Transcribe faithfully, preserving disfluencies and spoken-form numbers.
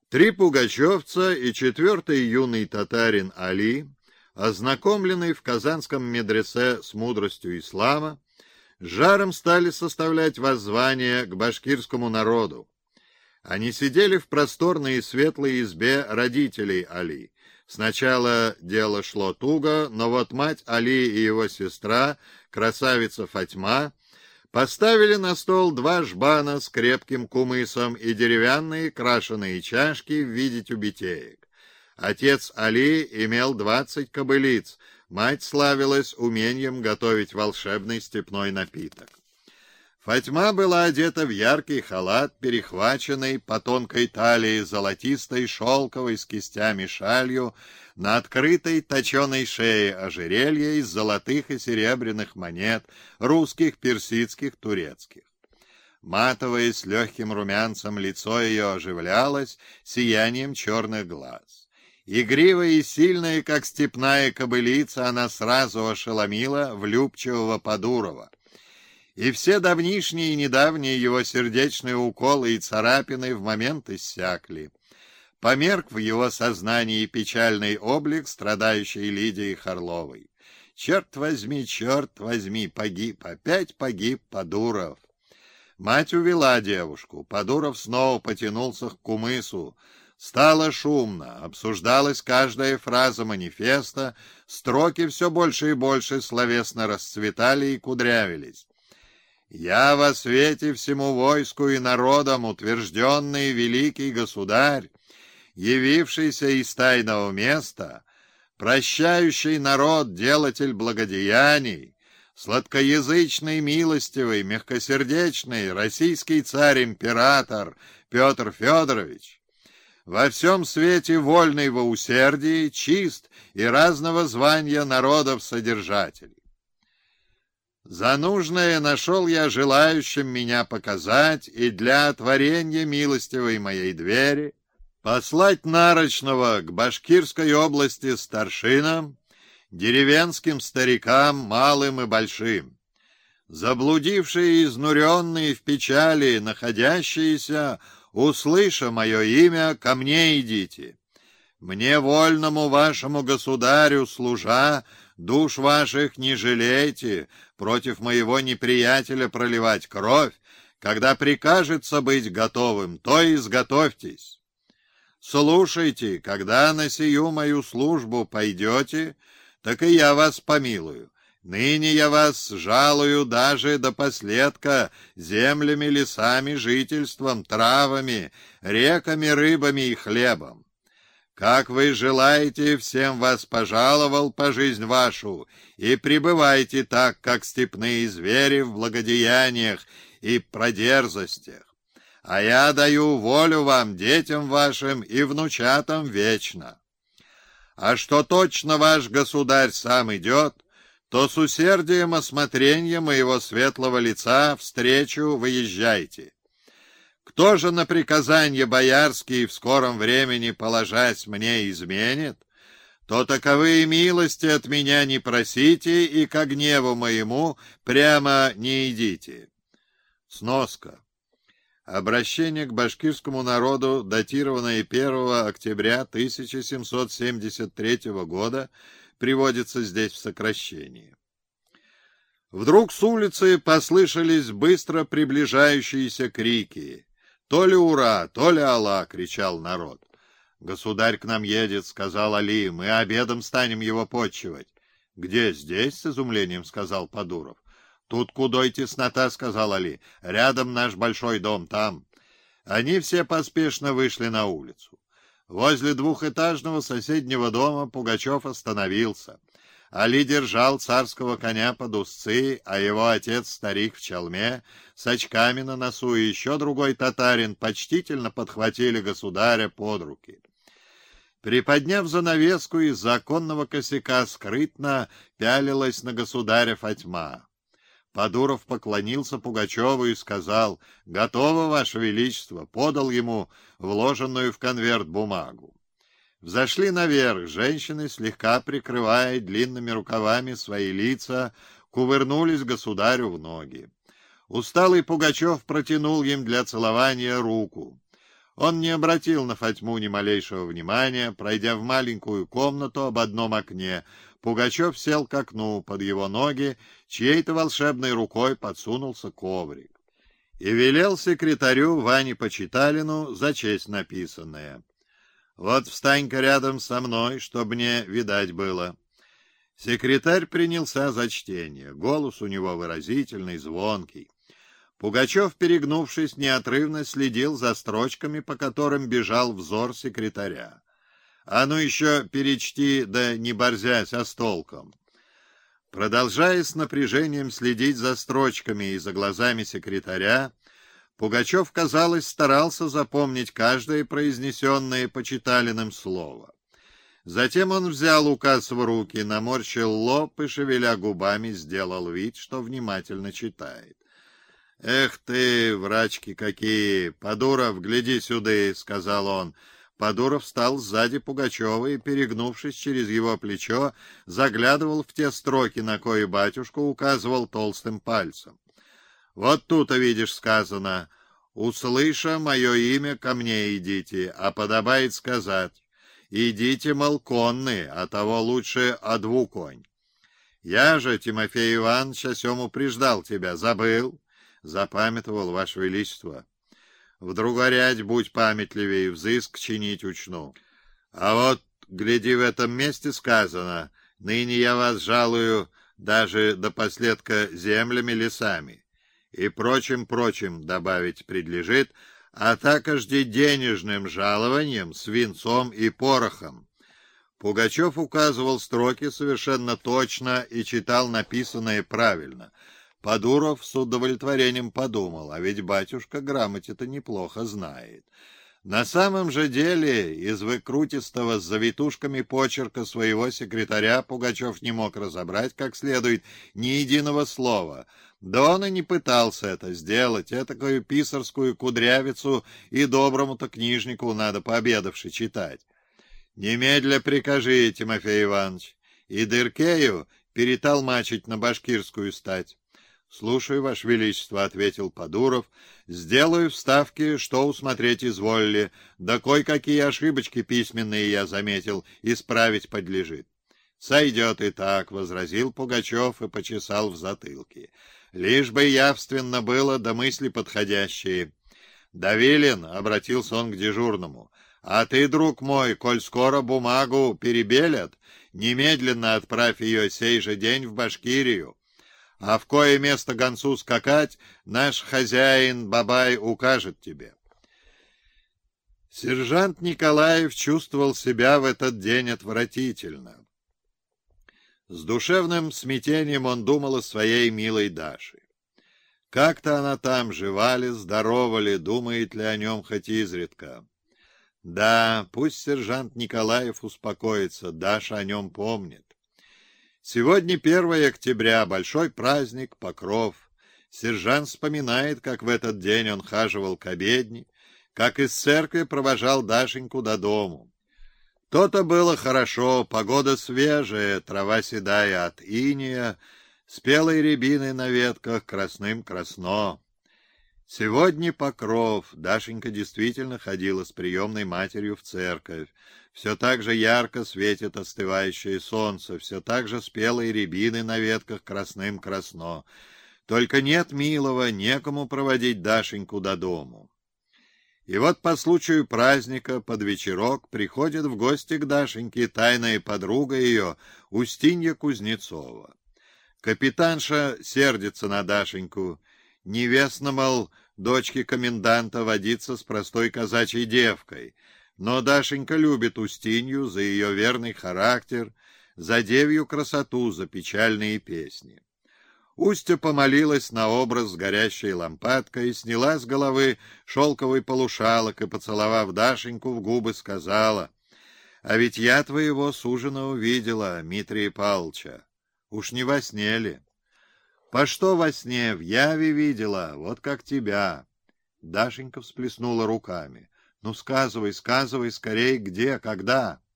Три пугачевца и четвертый юный татарин Али, ознакомленный в казанском медресе с мудростью ислама, жаром стали составлять воззвание к башкирскому народу. Они сидели в просторной и светлой избе родителей Али. Сначала дело шло туго, но вот мать Али и его сестра, красавица Фатьма, поставили на стол два жбана с крепким кумысом и деревянные крашеные чашки в виде тюбетеек. Отец Али имел двадцать кобылиц, мать славилась умением готовить волшебный степной напиток. Фатьма была одета в яркий халат, перехваченный по тонкой талии золотистой шелковой с кистями шалью, на открытой точеной шее ожерелье из золотых и серебряных монет, русских, персидских, турецких. Матовое с легким румянцем лицо ее оживлялось сиянием черных глаз. Игривая и сильная, как степная кобылица, она сразу ошеломила влюбчивого Подурова. И все давнишние и недавние его сердечные уколы и царапины в момент иссякли. Померк в его сознании печальный облик страдающей Лидии Харловой. Черт возьми, черт возьми, погиб, опять погиб Подуров. Мать увела девушку. Подуров снова потянулся к кумысу. Стало шумно, обсуждалась каждая фраза манифеста, строки все больше и больше словесно расцветали и кудрявились. «Я во свете всему войску и народам утвержденный великий государь, явившийся из тайного места, прощающий народ, делатель благодеяний, сладкоязычный, милостивый, мягкосердечный российский царь-император Петр Федорович, во всем свете вольный во усердии, чист и разного звания народов содержатель. За нужное нашел я желающим меня показать и для отворения милостивой моей двери послать нарочного к Башкирской области старшинам, деревенским старикам, малым и большим. Заблудившие и изнуренные в печали, находящиеся, услыша мое имя, ко мне идите. Мне, вольному вашему государю, служа, душ ваших не жалейте, против моего неприятеля проливать кровь, когда прикажется быть готовым, то изготовьтесь. Слушайте, когда на сию мою службу пойдете, так и я вас помилую. Ныне я вас жалую даже до последка землями, лесами, жительством, травами, реками, рыбами и хлебом. Как вы желаете, всем вас пожаловал по жизнь вашу, и пребывайте так, как степные звери в благодеяниях и продерзостях. А я даю волю вам, детям вашим и внучатам вечно. А что точно ваш государь сам идет, то с усердием осмотрения моего светлого лица встречу выезжайте. Кто же на приказания боярские в скором времени, положась мне, изменит, то таковые милости от меня не просите и ко гневу моему прямо не идите». Сноска. Обращение к башкирскому народу, датированное первого октября тысяча семьсот семьдесят третьего года, приводится здесь в сокращении. Вдруг с улицы послышались быстро приближающиеся крики. «То ли ура, то ли Аллах!» — кричал народ. «Государь к нам едет», — сказал Али, — «мы обедом станем его почивать». «Где, здесь?» — с изумлением сказал Подуров. «Тут кудой теснота», — сказал Али, — «рядом наш большой дом, там». Они все поспешно вышли на улицу. Возле двухэтажного соседнего дома Пугачев остановился. Али держал царского коня под узцы, а его отец, старик в челме, с очками на носу, и еще другой татарин почтительно подхватили государя под руки. Приподняв занавеску, из-за оконного косяка скрытно пялилась на государя Фатьма. Подуров поклонился Пугачеву и сказал: «Готово, Ваше Величество», подал ему вложенную в конверт бумагу. Взошли наверх, женщины, слегка прикрывая длинными рукавами свои лица, кувырнулись государю в ноги. Усталый Пугачев протянул им для целования руку. Он не обратил на Фатьму ни малейшего внимания. Пройдя в маленькую комнату об одном окне, Пугачев сел к окну, под его ноги чьей-то волшебной рукой подсунулся коврик. И велел секретарю Ване Почиталину зачесть написанное. «Вот встань-ка рядом со мной, чтоб мне видать было». Секретарь принялся за чтение. Голос у него выразительный, звонкий. Пугачев, перегнувшись, неотрывно следил за строчками, по которым бежал взор секретаря. «А ну еще перечти, да не борзясь, а с толком». Продолжая с напряжением следить за строчками и за глазами секретаря, Пугачев, казалось, старался запомнить каждое произнесенное Почиталиным слово. Затем он взял указ в руки, наморщил лоб и, шевеля губами, сделал вид, что внимательно читает. «Эх ты, врачки какие! Подуров, гляди сюда!» — сказал он. Подуров встал сзади Пугачева и, перегнувшись через его плечо, заглядывал в те строки, на кои батюшка указывал толстым пальцем. «Вот тут, видишь, сказано: услыша мое имя, ко мне идите, а подобает сказать: идите, мол, конные, а того лучше одву конь. Я же, Тимофей Иванович, о сем упреждал тебя, забыл?» «Запамятовал, Ваше Величество». «В другорядь будь памятливей, взыск чинить учну. А вот, гляди, в этом месте сказано: ныне я вас жалую даже до последка землями, лесами, и прочим-прочим добавить предлежит, а такожди денежным жалованием, свинцом и порохом». Пугачев указывал строки совершенно точно и читал написанное правильно. Подуров с удовлетворением подумал, а ведь батюшка грамоте-то неплохо знает. На самом же деле из выкрутистого с завитушками почерка своего секретаря Пугачев не мог разобрать как следует ни единого слова. Да он и не пытался это сделать, этакую писарскую кудрявицу и доброму-то книжнику надо пообедавши читать. «Немедля прикажи, Тимофей Иванович, и Дыркею переталмачить на башкирскую стать». «Слушаю, Ваше Величество», — ответил Подуров. «Сделаю вставки, что усмотреть изволили, да кой-какие ошибочки письменные я заметил, исправить подлежит». «Сойдет и так», — возразил Пугачев и почесал в затылке. «Лишь бы явственно было, да мысли подходящие». «Давилин», — обратился он к дежурному, — «а ты, друг мой, коль скоро бумагу перебелят, немедленно отправь ее сей же день в Башкирию. А в кое место гонцу скакать, наш хозяин Бабай укажет тебе». Сержант Николаев чувствовал себя в этот день отвратительно. С душевным смятением он думал о своей милой Даше. Как-то она там, жива ли, здорова ли, думает ли о нем хоть изредка. Да, пусть сержант Николаев успокоится, Даша о нем помнит. Сегодня первое октября, большой праздник, Покров. Сержант вспоминает, как в этот день он хаживал к обедне, как из церкви провожал Дашеньку до дому. То-то было хорошо, погода свежая, трава седая от иния, спелой рябиной на ветках красным красно. Сегодня Покров. Дашенька действительно ходила с приемной матерью в церковь. Все так же ярко светит остывающее солнце, все так же спелые рябины на ветках красным красно. Только нет милого, некому проводить Дашеньку до дому. И вот по случаю праздника под вечерок приходит в гости к Дашеньке тайная подруга ее, Устинья Кузнецова. Капитанша сердится на Дашеньку. Невестно, мол, дочке коменданта водиться с простой казачьей девкой. Но Дашенька любит Устинью за ее верный характер, за девью красоту, за печальные песни. Устья помолилась на образ с горящей лампадкой, сняла с головы шелковый полушалок и, поцеловав Дашеньку в губы, сказала: «А ведь я твоего суженого видела, Митрия Павловича. Уж не во сне ли?» «По что во сне? В яве видела, вот как тебя». Дашенька всплеснула руками. «Ну, сказывай, сказывай скорей, где, когда?»